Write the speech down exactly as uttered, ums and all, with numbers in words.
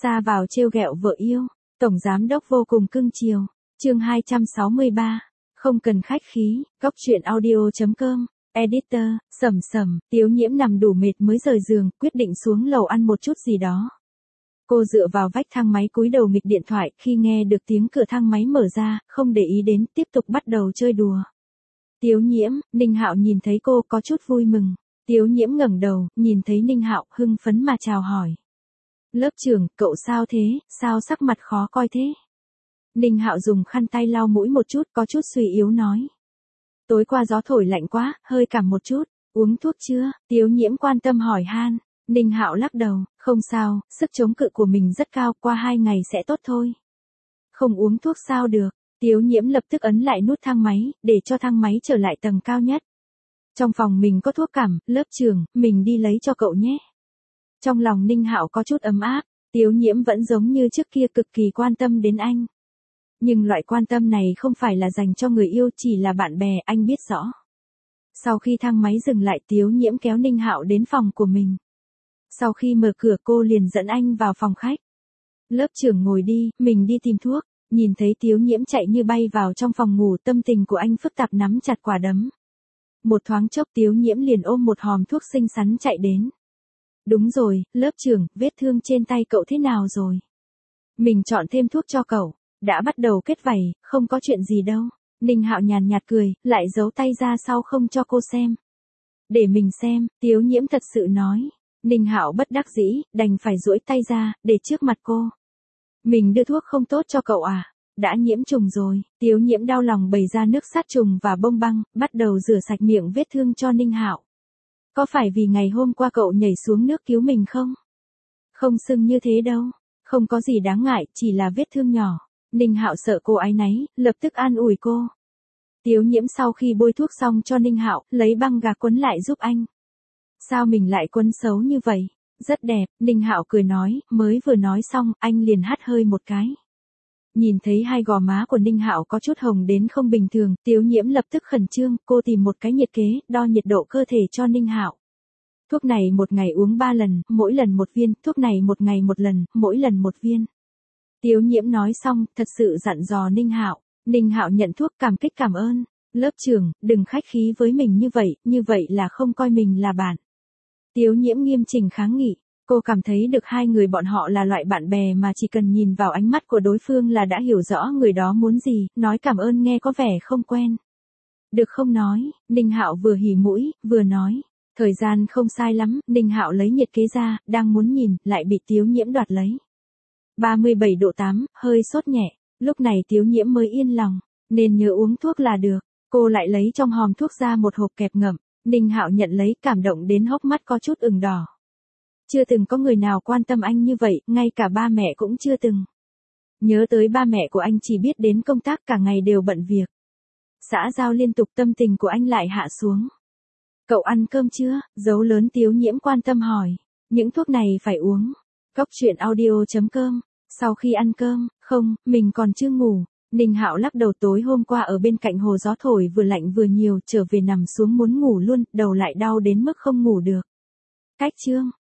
Ra vào trêu ghẹo vợ yêu, tổng giám đốc vô cùng cưng chiều. Chương hai trăm sáu mươi ba. Không cần khách khí, góc truyện audio chấm com. Editor, Sầm Sầm, Tiếu Nhiễm nằm đủ mệt mới rời giường, quyết định xuống lầu ăn một chút gì đó. Cô dựa vào vách thang máy cúi đầu nghịch điện thoại, khi nghe được tiếng cửa thang máy mở ra, không để ý đến, tiếp tục bắt đầu chơi đùa. Tiếu Nhiễm, Ninh Hạo nhìn thấy cô có chút vui mừng. Tiếu Nhiễm ngẩng đầu, nhìn thấy Ninh Hạo, hưng phấn mà chào hỏi. Lớp trưởng, cậu sao thế, sao sắc mặt khó coi thế? Ninh Hạo dùng khăn tay lau mũi một chút, có chút suy yếu nói. Tối qua gió thổi lạnh quá, hơi cảm một chút, uống thuốc chưa? Tiếu Nhiễm quan tâm hỏi han. Ninh Hạo lắc đầu, không sao, sức chống cự của mình rất cao, qua hai ngày sẽ tốt thôi. Không uống thuốc sao được? Tiếu Nhiễm lập tức ấn lại nút thang máy, để cho thang máy trở lại tầng cao nhất. Trong phòng mình có thuốc cảm, lớp trưởng, mình đi lấy cho cậu nhé. Trong lòng Ninh Hạo có chút ấm áp, Tiếu Nhiễm vẫn giống như trước kia cực kỳ quan tâm đến anh. Nhưng loại quan tâm này không phải là dành cho người yêu, chỉ là bạn bè, anh biết rõ. Sau khi thang máy dừng lại, Tiếu Nhiễm kéo Ninh Hạo đến phòng của mình. Sau khi mở cửa cô liền dẫn anh vào phòng khách. Lớp trưởng ngồi đi, mình đi tìm thuốc. Nhìn thấy Tiếu Nhiễm chạy như bay vào trong phòng ngủ, tâm tình của anh phức tạp nắm chặt quả đấm. Một thoáng chốc Tiếu Nhiễm liền ôm một hòm thuốc xinh xắn chạy đến. Đúng rồi, lớp trưởng, vết thương trên tay cậu thế nào rồi? Mình chọn thêm thuốc cho cậu. Đã bắt đầu kết vảy, không có chuyện gì đâu. Ninh Hạo nhàn nhạt cười, lại giấu tay ra sau không cho cô xem. Để mình xem, Tiếu Nhiễm thật sự nói. Ninh Hạo bất đắc dĩ, đành phải duỗi tay ra, để trước mặt cô. Mình đưa thuốc không tốt cho cậu à? Đã nhiễm trùng rồi. Tiếu Nhiễm đau lòng bày ra nước sát trùng và bông băng, bắt đầu rửa sạch miệng vết thương cho Ninh Hạo. Có phải vì ngày hôm qua cậu nhảy xuống nước cứu mình không? Không sưng như thế đâu. Không có gì đáng ngại, chỉ là vết thương nhỏ. Ninh Hạo sợ cô áy náy, lập tức an ủi cô. Tiếu Nhiễm sau khi bôi thuốc xong cho Ninh Hạo, lấy băng gạc quấn lại giúp anh. Sao mình lại quấn xấu như vậy? Rất đẹp, Ninh Hạo cười nói, mới vừa nói xong, anh liền hắt hơi một cái. Nhìn thấy hai gò má của Ninh Hạo có chút hồng đến không bình thường, Tiếu Nhiễm lập tức khẩn trương, cô tìm một cái nhiệt kế, đo nhiệt độ cơ thể cho Ninh Hạo. Thuốc này một ngày uống ba lần, mỗi lần một viên, thuốc này một ngày một lần, mỗi lần một viên. Tiếu Nhiễm nói xong, thật sự dặn dò Ninh Hạo. Ninh Hạo nhận thuốc, cảm kích cảm ơn. Lớp trưởng, đừng khách khí với mình như vậy, như vậy là không coi mình là bạn. Tiếu Nhiễm nghiêm chỉnh kháng nghị. Cô cảm thấy được hai người bọn họ là loại bạn bè mà chỉ cần nhìn vào ánh mắt của đối phương là đã hiểu rõ người đó muốn gì, nói cảm ơn nghe có vẻ không quen. Được không nói, Ninh Hạo vừa hỉ mũi, vừa nói. Thời gian không sai lắm, Ninh Hạo lấy nhiệt kế ra, đang muốn nhìn, lại bị Tiếu Nhiễm đoạt lấy. ba mươi bảy độ tám, hơi sốt nhẹ, lúc này Tiếu Nhiễm mới yên lòng, nên nhớ uống thuốc là được. Cô lại lấy trong hòm thuốc ra một hộp kẹp ngậm, Ninh Hạo nhận lấy, cảm động đến hốc mắt có chút ửng đỏ. Chưa từng có người nào quan tâm anh như vậy, ngay cả ba mẹ cũng chưa từng. Nhớ tới ba mẹ của anh chỉ biết đến công tác, cả ngày đều bận việc. Xã giao liên tục, tâm tình của anh lại hạ xuống. Cậu ăn cơm chưa? Dấu lớn Tiếu Nhiễm quan tâm hỏi. Những thuốc này phải uống. Góc truyện audio chấm com. Sau khi ăn cơm, không, mình còn chưa ngủ. Ninh Hạo lắc đầu, tối hôm qua ở bên cạnh hồ gió thổi vừa lạnh vừa nhiều, trở về nằm xuống muốn ngủ luôn, đầu lại đau đến mức không ngủ được. Cách chương.